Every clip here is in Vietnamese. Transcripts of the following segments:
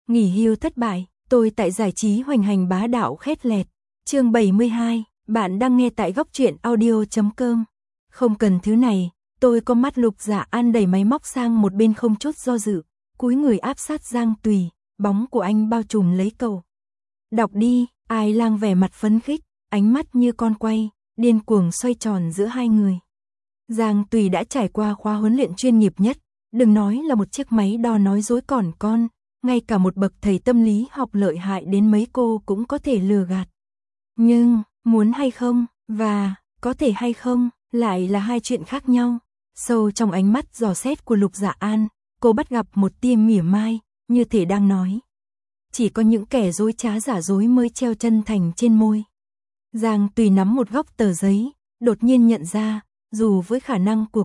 Nghỉ hưu thất bại, tôi tại giải trí hoành hành bá đạo khét lẹt. Chương 72, bạn đang nghe tại góc truyện audio.com. Không cần thứ này, tôi có mắt. Lục Dạ An đẩy máy móc sang một bên không chút do dự, cúi người áp sát Giang Tùy, bóng của anh bao trùm lấy cậu. Đọc đi. Ai Lang vẻ mặt phấn khích, ánh mắt như con quay, điên cuồng xoay tròn giữa hai người. Giang Tùy đã trải qua khóa huấn luyện chuyên nghiệp nhất, đừng nói là một chiếc máy đo nói dối còn con, ngay cả một bậc thầy tâm lý học lợi hại đến mấy cô cũng có thể lừa gạt. Nhưng, muốn hay không, và có thể hay không, lại là hai chuyện khác nhau. Sâu trong ánh mắt dò xét của Lục Dạ An, cô bắt gặp một tia mỉa mai, như thể đang nói. Chỉ có những kẻ dối trá giả dối mới treo chân thành trên môi. Giang Tùy nắm một góc tờ giấy, đột nhiên nhận ra, dù với khả năng của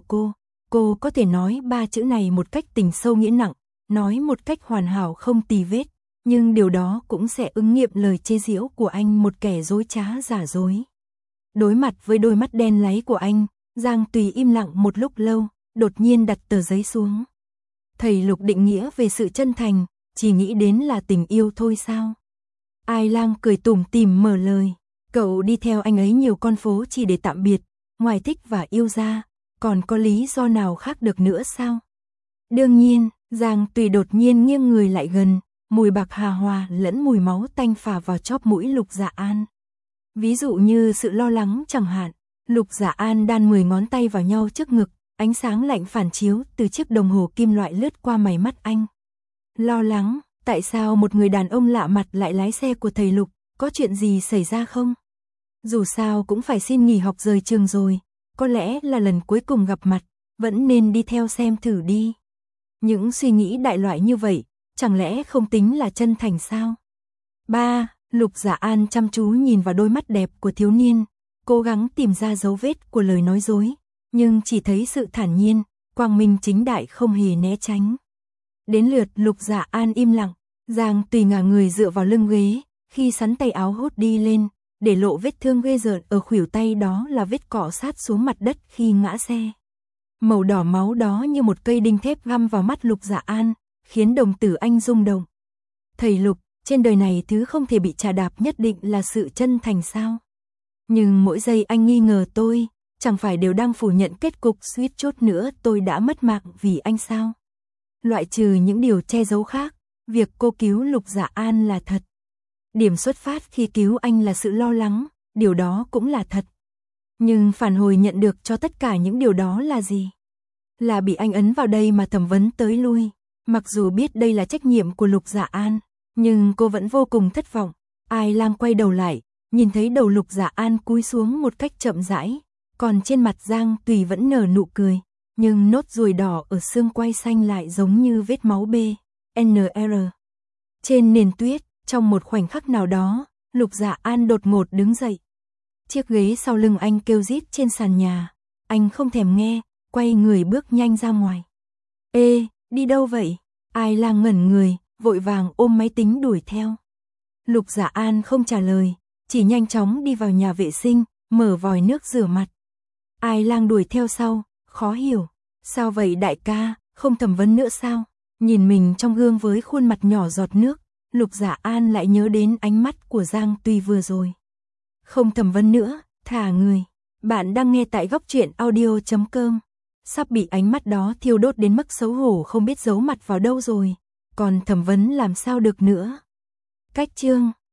cô có thể nói ba chữ này một cách tình sâu nghĩa nặng, nói một cách hoàn hảo không tì vết, nhưng điều đó cũng sẽ ứng nghiệm lời chê giễu của anh, một kẻ dối trá giả dối. Đối mặt với đôi mắt đen láy của anh, Giang Tùy im lặng một lúc lâu, đột nhiên đặt tờ giấy xuống. Thầy Lục định nghĩa về sự chân thành, chỉ nghĩ đến là tình yêu thôi sao? Ai Lang cười tủm tỉm mở lời, cậu đi theo anh ấy nhiều con phố chỉ để tạm biệt, ngoài thích và yêu ra, còn có lý do nào khác được nữa sao? Đương nhiên. Giang Tùy đột nhiên nghiêng người lại gần, mùi bạc hà hòa lẫn mùi máu tanh phả vào chóp mũi Lục Dạ An. Ví dụ như sự lo lắng chẳng hạn. Lục Dạ An đan 10 ngón tay vào nhau trước ngực, ánh sáng lạnh phản chiếu từ chiếc đồng hồ kim loại lướt qua mày mắt anh. Lo lắng, tại sao một người đàn ông lạ mặt lại lái xe của thầy Lục, có chuyện gì xảy ra không? Dù sao cũng phải xin nghỉ học rời trường rồi, có lẽ là lần cuối cùng gặp mặt, vẫn nên đi theo xem thử đi. Những suy nghĩ đại loại như vậy, chẳng lẽ không tính là chân thành sao? Lục Dạ An chăm chú nhìn vào đôi mắt đẹp của thiếu niên, cố gắng tìm ra dấu vết của lời nói dối, nhưng chỉ thấy sự thản nhiên, quang minh chính đại không hề né tránh. Đến lượt Lục Dạ An im lặng, Giang Tùy ngả người dựa vào lưng ghế, khi sắn tay áo hốt đi lên, để lộ vết thương ghê rợn ở khuỷu tay, đó là vết cọ sát xuống mặt đất khi ngã xe. Màu đỏ máu đó như một cây đinh thép găm vào mắt Lục Dạ An, khiến đồng tử anh rung động. Thầy Lục, trên đời này thứ không thể bị chà đạp nhất định là sự chân thành sao? Nhưng mỗi giây anh nghi ngờ tôi, chẳng phải đều đang phủ nhận kết cục suýt chút nữa tôi đã mất mạng vì anh sao? Loại trừ những điều che giấu khác, việc cô cứu Lục Dạ An là thật. Điểm xuất phát khi cứu anh là sự lo lắng, điều đó cũng là thật. Nhưng phản hồi nhận được cho tất cả những điều đó là gì? Là bị anh ấn vào đây mà thẩm vấn tới lui. Mặc dù biết đây là trách nhiệm của Lục Dạ An, nhưng cô vẫn vô cùng thất vọng. Ai Lang quay đầu lại, nhìn thấy đầu Lục Dạ An cúi xuống một cách chậm rãi, còn trên mặt Giang Tùy vẫn nở nụ cười, nhưng nốt ruồi đỏ ở xương quai xanh lại giống như vết máu BNR. Trên nền tuyết, trong một khoảnh khắc nào đó, Lục Dạ An đột ngột đứng dậy. Chiếc ghế sau lưng anh kêu rít trên sàn nhà, anh không thèm nghe, quay người bước nhanh ra ngoài. Ê, đi đâu vậy? Ai Lang ngẩn người, vội vàng ôm máy tính đuổi theo. Lục Dạ An không trả lời, chỉ nhanh chóng đi vào nhà vệ sinh, mở vòi nước rửa mặt. Ai Lang đuổi theo sau, khó hiểu. Sao vậy đại ca, không thẩm vấn nữa sao? Nhìn mình trong gương với khuôn mặt nhỏ giọt nước, Lục Dạ An lại nhớ đến ánh mắt của Giang Tùy vừa rồi. Không thẩm vấn nữa, thả người. Bạn đang nghe tại góc truyện audio.com. Sắp bị ánh mắt đó thiêu đốt đến mức xấu hổ không biết giấu mặt vào đâu rồi, còn thẩm vấn làm sao được nữa. Cách chương